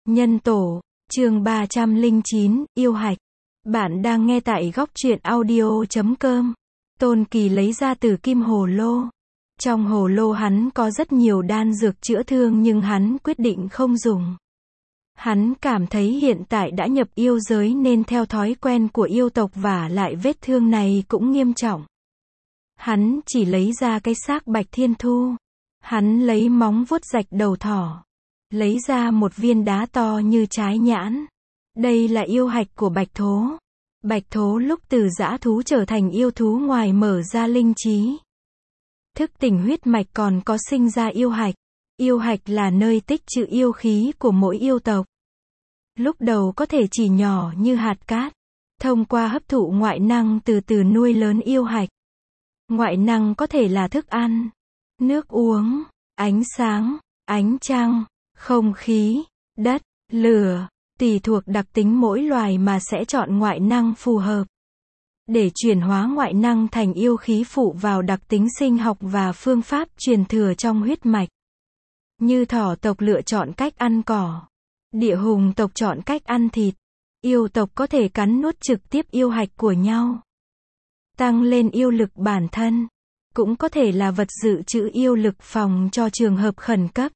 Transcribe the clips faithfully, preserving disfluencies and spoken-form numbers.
Nhân tổ, chương ba trăm lẻ chín, yêu hạch. Bạn đang nghe tại góc truyện audio chấm com. Tôn Kỳ lấy ra từ kim hồ lô. Trong hồ lô hắn có rất nhiều đan dược chữa thương nhưng hắn quyết định không dùng. Hắn cảm thấy hiện tại đã nhập yêu giới nên theo thói quen của yêu tộc và lại vết thương này cũng nghiêm trọng. Hắn chỉ lấy ra cái xác Bạch Thiên Thu. Hắn lấy móng vuốt rạch đầu thỏ. Lấy ra một viên đá to như trái nhãn. Đây là yêu hạch của Bạch Thố. Bạch Thố lúc từ dã thú trở thành yêu thú ngoài mở ra linh trí. Thức tỉnh huyết mạch còn có sinh ra yêu hạch. Yêu hạch là nơi tích trữ yêu khí của mỗi yêu tộc. Lúc đầu có thể chỉ nhỏ như hạt cát. Thông qua hấp thụ ngoại năng từ từ nuôi lớn yêu hạch. Ngoại năng có thể là thức ăn, nước uống, ánh sáng, ánh trăng, không khí, đất, lửa, tùy thuộc đặc tính mỗi loài mà sẽ chọn ngoại năng phù hợp. Để chuyển hóa ngoại năng thành yêu khí phụ vào đặc tính sinh học và phương pháp truyền thừa trong huyết mạch. Như thỏ tộc lựa chọn cách ăn cỏ, địa hùng tộc chọn cách ăn thịt, yêu tộc có thể cắn nuốt trực tiếp yêu hạch của nhau. Tăng lên yêu lực bản thân, cũng có thể là vật dự trữ yêu lực phòng cho trường hợp khẩn cấp.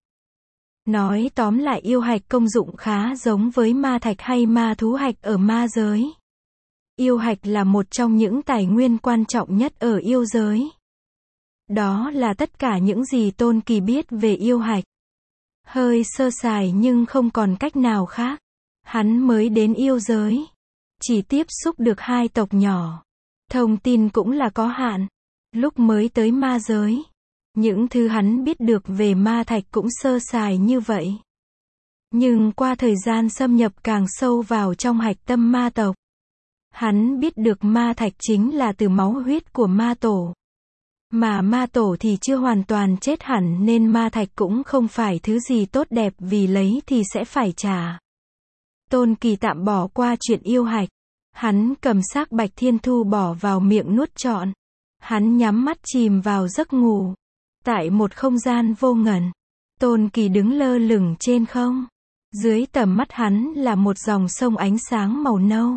Nói tóm lại yêu hạch công dụng khá giống với ma thạch hay ma thú hạch ở ma giới. Yêu hạch là một trong những tài nguyên quan trọng nhất ở yêu giới. Đó là tất cả những gì Tôn Kỳ biết về yêu hạch. Hơi sơ sài nhưng không còn cách nào khác. Hắn mới đến yêu giới. Chỉ tiếp xúc được hai tộc nhỏ. Thông tin cũng là có hạn. Lúc mới tới ma giới, những thứ hắn biết được về ma thạch cũng sơ sài như vậy. Nhưng qua thời gian xâm nhập càng sâu vào trong hạch tâm ma tộc, hắn biết được ma thạch chính là từ máu huyết của ma tổ. Mà ma tổ thì chưa hoàn toàn chết hẳn nên ma thạch cũng không phải thứ gì tốt đẹp vì lấy thì sẽ phải trả. Tôn Kỳ tạm bỏ qua chuyện yêu hạch. Hắn cầm xác Bạch Thiên Thu bỏ vào miệng nuốt trọn. Hắn nhắm mắt chìm vào giấc ngủ. Tại một không gian vô ngần, Tôn Kỳ đứng lơ lửng trên không. Dưới tầm mắt hắn là một dòng sông ánh sáng màu nâu.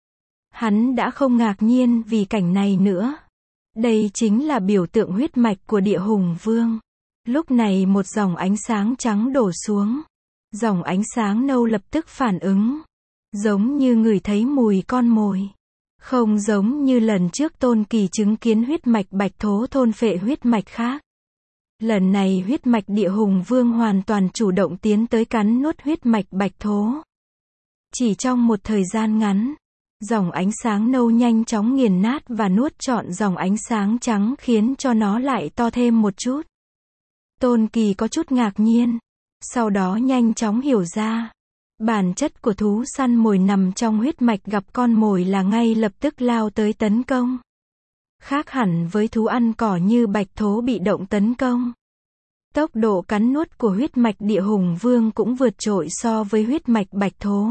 Hắn đã không ngạc nhiên vì cảnh này nữa. Đây chính là biểu tượng huyết mạch của địa hùng vương. Lúc này một dòng ánh sáng trắng đổ xuống. Dòng ánh sáng nâu lập tức phản ứng. Giống như người thấy mùi con mồi. Không giống như lần trước Tôn Kỳ chứng kiến huyết mạch Bạch Thố thôn phệ huyết mạch khác. Lần này huyết mạch địa hùng vương hoàn toàn chủ động tiến tới cắn nuốt huyết mạch Bạch Thố. Chỉ trong một thời gian ngắn, dòng ánh sáng nâu nhanh chóng nghiền nát và nuốt trọn dòng ánh sáng trắng khiến cho nó lại to thêm một chút. Tôn Kỳ có chút ngạc nhiên, sau đó nhanh chóng hiểu ra. Bản chất của thú săn mồi nằm trong huyết mạch gặp con mồi là ngay lập tức lao tới tấn công. Khác hẳn với thú ăn cỏ như Bạch Thố bị động tấn công. Tốc độ cắn nuốt của huyết mạch địa hùng vương cũng vượt trội so với huyết mạch Bạch Thố.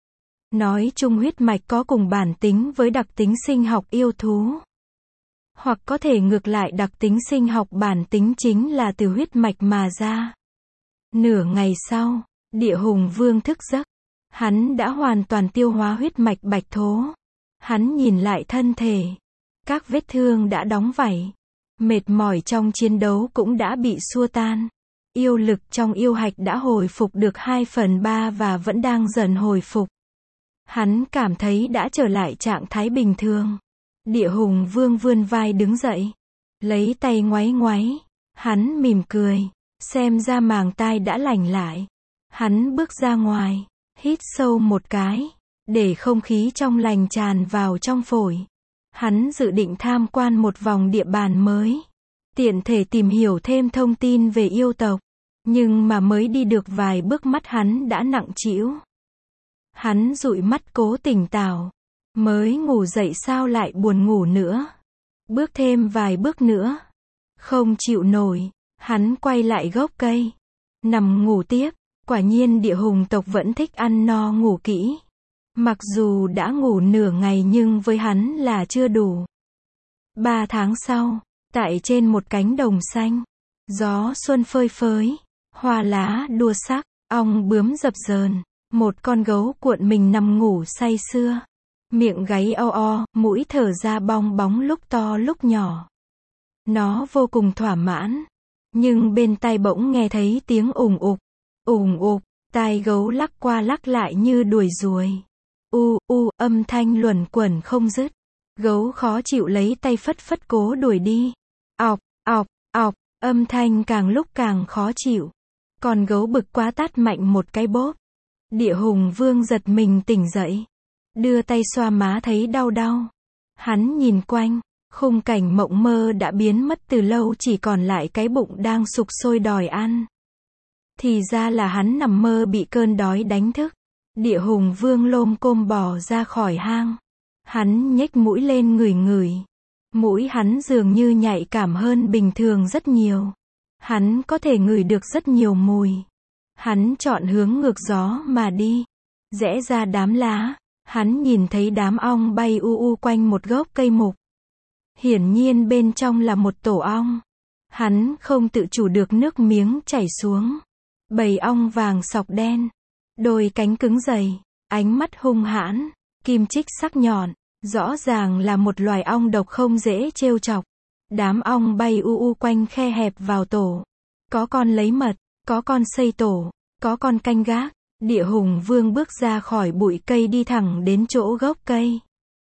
Nói chung huyết mạch có cùng bản tính với đặc tính sinh học yêu thú. Hoặc có thể ngược lại đặc tính sinh học bản tính chính là từ huyết mạch mà ra. Nửa ngày sau, địa hùng vương thức giấc. Hắn đã hoàn toàn tiêu hóa huyết mạch Bạch Thố. Hắn nhìn lại thân thể. Các vết thương đã đóng vảy. Mệt mỏi trong chiến đấu cũng đã bị xua tan. Yêu lực trong yêu hạch đã hồi phục được hai phần ba và vẫn đang dần hồi phục. Hắn cảm thấy đã trở lại trạng thái bình thường. Địa hùng vương vươn vai đứng dậy. Lấy tay ngoáy ngoáy. Hắn mỉm cười. Xem ra màng tai đã lành lại. Hắn bước ra ngoài. Hít sâu một cái. Để không khí trong lành tràn vào trong phổi. Hắn dự định tham quan một vòng địa bàn mới. Tiện thể tìm hiểu thêm thông tin về yêu tộc. Nhưng mà mới đi được vài bước mắt hắn đã nặng trĩu. Hắn dụi mắt cố tỉnh táo. Mới ngủ dậy sao lại buồn ngủ nữa. Bước thêm vài bước nữa. Không chịu nổi. Hắn quay lại gốc cây. Nằm ngủ tiếp. Quả nhiên địa hùng tộc vẫn thích ăn no ngủ kỹ. Mặc dù đã ngủ nửa ngày nhưng với hắn là chưa đủ. Ba tháng sau, tại trên một cánh đồng xanh, gió xuân phơi phới, hoa lá đua sắc, ong bướm dập dờn, Một con gấu cuộn mình nằm ngủ say sưa. Miệng gáy o o, mũi thở ra bong bóng lúc to lúc nhỏ. Nó vô cùng thỏa mãn. Nhưng bên tai bỗng nghe thấy tiếng ùng ục. Ùng ục, tai gấu lắc qua lắc lại như đuổi ruồi. U, u, âm thanh luẩn quẩn không dứt. Gấu khó chịu lấy tay phất phất cố đuổi đi. Ọc, ọc, ọc, âm thanh càng lúc càng khó chịu. Con gấu bực quá tát mạnh một cái bốp. Địa Hùng Vương giật mình tỉnh dậy. Đưa tay xoa má thấy đau đau. Hắn nhìn quanh, khung cảnh mộng mơ đã biến mất từ lâu, chỉ còn lại cái bụng đang sục sôi đòi ăn. Thì ra là hắn nằm mơ bị cơn đói đánh thức. Địa Hùng Vương lôm côm bò ra khỏi hang. Hắn nhếch mũi lên ngửi ngửi. Mũi hắn dường như nhạy cảm hơn bình thường rất nhiều. Hắn có thể ngửi được rất nhiều mùi. Hắn chọn hướng ngược gió mà đi. Rẽ ra đám lá, hắn nhìn thấy đám ong bay u u quanh một gốc cây mục. Hiển nhiên bên trong là một tổ ong. Hắn không tự chủ được nước miếng chảy xuống. Bầy ong vàng sọc đen, đôi cánh cứng dày, ánh mắt hung hãn, kim chích sắc nhọn, rõ ràng là một loài ong độc không dễ trêu chọc. Đám ong bay u u quanh khe hẹp vào tổ. Có con lấy mật, có con xây tổ, có con canh gác. Địa Hùng Vương bước ra khỏi bụi cây đi thẳng đến chỗ gốc cây.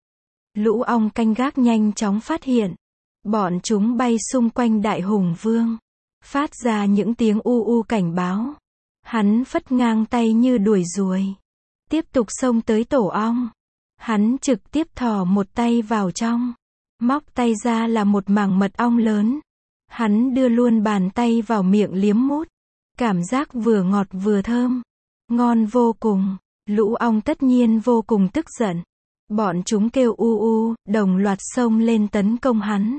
Lũ ong canh gác nhanh chóng phát hiện. Bọn chúng bay xung quanh Đại Hùng Vương, phát ra những tiếng u u cảnh báo. Hắn phất ngang tay như đuổi ruồi. Tiếp tục xông tới tổ ong. Hắn trực tiếp thò một tay vào trong. Móc tay ra là một mảng mật ong lớn. Hắn đưa luôn bàn tay vào miệng liếm mút. Cảm giác vừa ngọt vừa thơm. Ngon vô cùng. Lũ ong tất nhiên vô cùng tức giận. Bọn chúng kêu u u, đồng loạt xông lên tấn công hắn.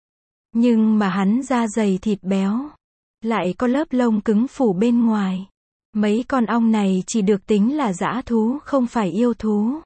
Nhưng mà hắn da dày thịt béo. Lại có lớp lông cứng phủ bên ngoài. Mấy con ong này chỉ được tính là dã thú, không phải yêu thú.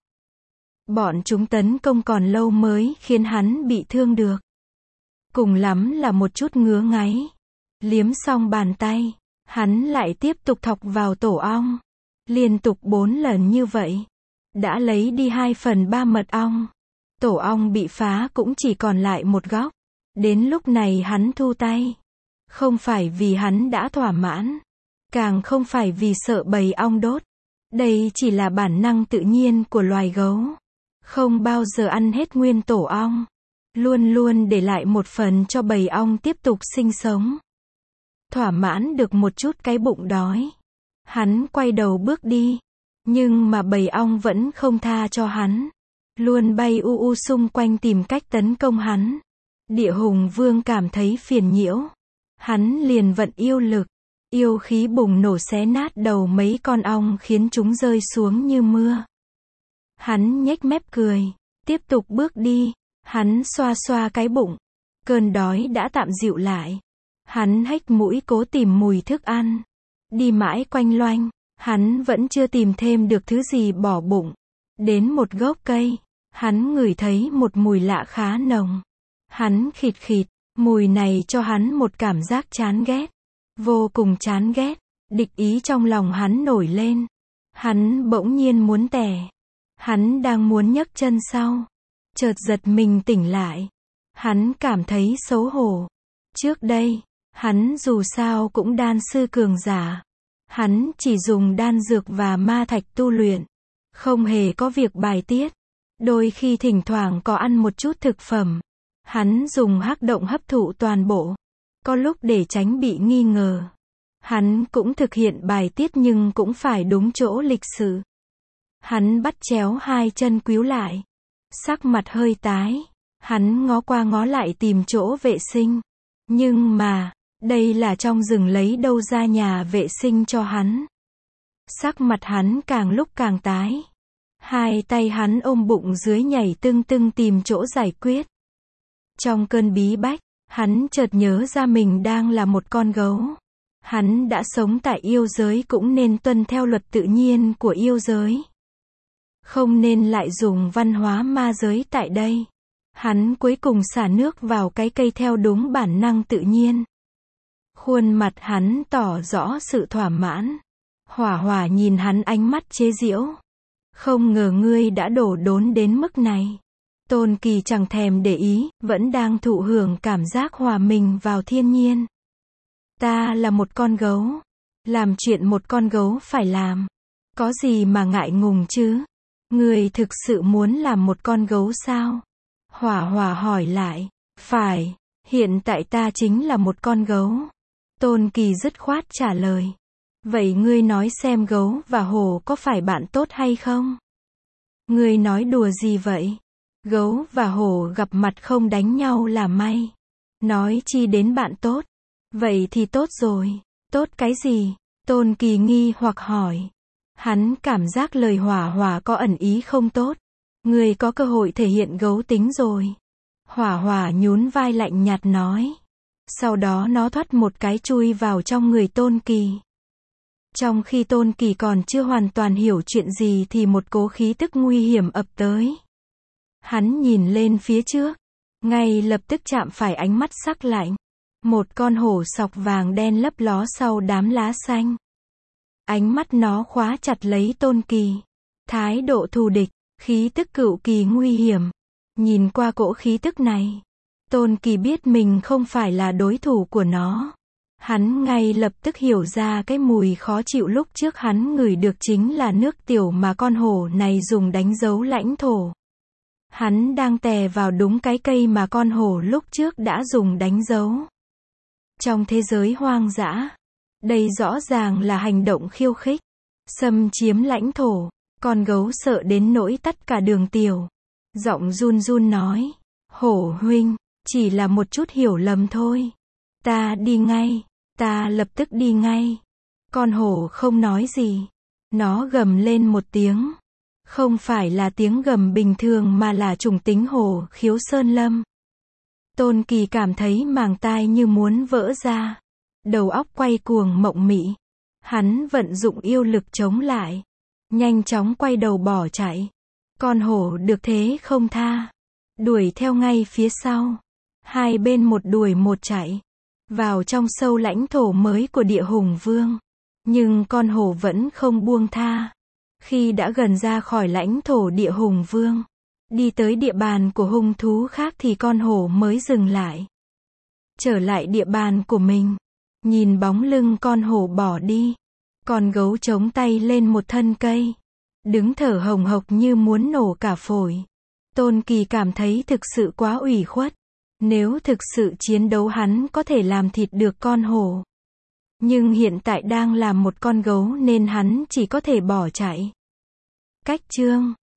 Bọn chúng tấn công còn lâu mới khiến hắn bị thương được. Cùng lắm là một chút ngứa ngáy. Liếm xong bàn tay, hắn lại tiếp tục thọc vào tổ ong. Liên tục bốn lần như vậy. Đã lấy đi hai phần ba mật ong. Tổ ong bị phá cũng chỉ còn lại một góc. Đến lúc này hắn thu tay. Không phải vì hắn đã thỏa mãn. Càng không phải vì sợ bầy ong đốt. Đây chỉ là bản năng tự nhiên của loài gấu. Không bao giờ ăn hết nguyên tổ ong. Luôn luôn để lại một phần cho bầy ong tiếp tục sinh sống. Thỏa mãn được một chút cái bụng đói. Hắn quay đầu bước đi. Nhưng mà bầy ong vẫn không tha cho hắn. Luôn bay u u xung quanh tìm cách tấn công hắn. Địa Hùng Vương cảm thấy phiền nhiễu. Hắn liền vận yêu lực. Yêu khí bùng nổ xé nát đầu mấy con ong khiến chúng rơi xuống như mưa. Hắn nhếch mép cười. Tiếp tục bước đi. Hắn xoa xoa cái bụng. Cơn đói đã tạm dịu lại. Hắn hếch mũi cố tìm mùi thức ăn. Đi mãi quanh loanh. Hắn vẫn chưa tìm thêm được thứ gì bỏ bụng. Đến một gốc cây. Hắn ngửi thấy một mùi lạ khá nồng. Hắn khịt khịt. Mùi này cho hắn một cảm giác chán ghét. Vô cùng chán ghét. Địch ý trong lòng hắn nổi lên. Hắn bỗng nhiên muốn tè. Hắn đang muốn nhấc chân sau. Chợt giật mình tỉnh lại. Hắn cảm thấy xấu hổ. Trước đây, hắn dù sao cũng đan sư cường giả. Hắn chỉ dùng đan dược và ma thạch tu luyện. Không hề có việc bài tiết. Đôi khi thỉnh thoảng có ăn một chút thực phẩm. Hắn dùng hắc động hấp thụ toàn bộ. Có lúc để tránh bị nghi ngờ. Hắn cũng thực hiện bài tiết nhưng cũng phải đúng chỗ lịch sự. Hắn bắt chéo hai chân cúi lại. Sắc mặt hơi tái. Hắn ngó qua ngó lại tìm chỗ vệ sinh. Nhưng mà, đây là trong rừng lấy đâu ra nhà vệ sinh cho hắn. Sắc mặt hắn càng lúc càng tái. Hai tay hắn ôm bụng dưới nhảy tưng tưng tìm chỗ giải quyết. Trong cơn bí bách, hắn chợt nhớ ra mình đang là một con gấu. Hắn đã sống tại yêu giới cũng nên tuân theo luật tự nhiên của yêu giới. Không nên lại dùng văn hóa ma giới tại đây. Hắn cuối cùng xả nước vào cái cây theo đúng bản năng tự nhiên. Khuôn mặt hắn tỏ rõ sự thỏa mãn. Hỏa Hỏa nhìn hắn ánh mắt chế giễu. Không ngờ ngươi đã đổ đốn đến mức này. Tôn Kỳ chẳng thèm để ý, vẫn đang thụ hưởng cảm giác hòa mình vào thiên nhiên. Ta là một con gấu. Làm chuyện một con gấu phải làm. Có gì mà ngại ngùng chứ? Ngươi thực sự muốn làm một con gấu sao? Hỏa Hỏa hỏi lại. Phải, hiện tại ta chính là một con gấu. Tôn Kỳ dứt khoát trả lời. Vậy ngươi nói xem gấu và hổ có phải bạn tốt hay không? Ngươi nói đùa gì vậy? Gấu và hổ gặp mặt không đánh nhau là may. Nói chi đến bạn tốt. Vậy thì tốt rồi. Tốt cái gì? Tôn Kỳ nghi hoặc hỏi. Hắn cảm giác lời Hỏa Hỏa có ẩn ý không tốt. Ngươi có cơ hội thể hiện gấu tính rồi. Hỏa Hỏa nhún vai lạnh nhạt nói. Sau đó nó thoát một cái chui vào trong người Tôn Kỳ. Trong khi Tôn Kỳ còn chưa hoàn toàn hiểu chuyện gì thì một cỗ khí tức nguy hiểm ập tới. Hắn nhìn lên phía trước. Ngay lập tức chạm phải ánh mắt sắc lạnh. Một con hổ sọc vàng đen lấp ló sau đám lá xanh. Ánh mắt nó khóa chặt lấy Tôn Kỳ. Thái độ thù địch, khí tức cựu kỳ nguy hiểm. Nhìn qua cỗ khí tức này, Tôn Kỳ biết mình không phải là đối thủ của nó. Hắn ngay lập tức hiểu ra cái mùi khó chịu lúc trước hắn ngửi được chính là nước tiểu mà con hổ này dùng đánh dấu lãnh thổ. Hắn đang tè vào đúng cái cây mà con hổ lúc trước đã dùng đánh dấu. Trong thế giới hoang dã, đây rõ ràng là hành động khiêu khích, xâm chiếm lãnh thổ. Con gấu sợ đến nỗi tắt cả đường tiểu. Giọng run run nói. Hổ huynh, chỉ là một chút hiểu lầm thôi. Ta đi ngay, ta lập tức đi ngay. Con hổ không nói gì. Nó gầm lên một tiếng. Không phải là tiếng gầm bình thường mà là chủng tính hổ khiếu sơn lâm. Tôn Kỳ cảm thấy màng tai như muốn vỡ ra. Đầu óc quay cuồng mộng mị. Hắn vận dụng yêu lực chống lại. Nhanh chóng quay đầu bỏ chạy. Con hổ được thế không tha. Đuổi theo ngay phía sau. Hai bên một đuổi một chạy. Vào trong sâu lãnh thổ mới của địa hùng vương. Nhưng con hổ vẫn không buông tha. Khi đã gần ra khỏi lãnh thổ địa hùng vương, đi tới địa bàn của hung thú khác thì con hổ mới dừng lại. Trở lại địa bàn của mình. Nhìn bóng lưng con hổ bỏ đi. Con gấu chống tay lên một thân cây. Đứng thở hồng hộc như muốn nổ cả phổi. Tôn Kỳ cảm thấy thực sự quá ủy khuất. Nếu thực sự chiến đấu hắn có thể làm thịt được con hổ. Nhưng hiện tại đang là một con gấu nên hắn chỉ có thể bỏ chạy. Cách chương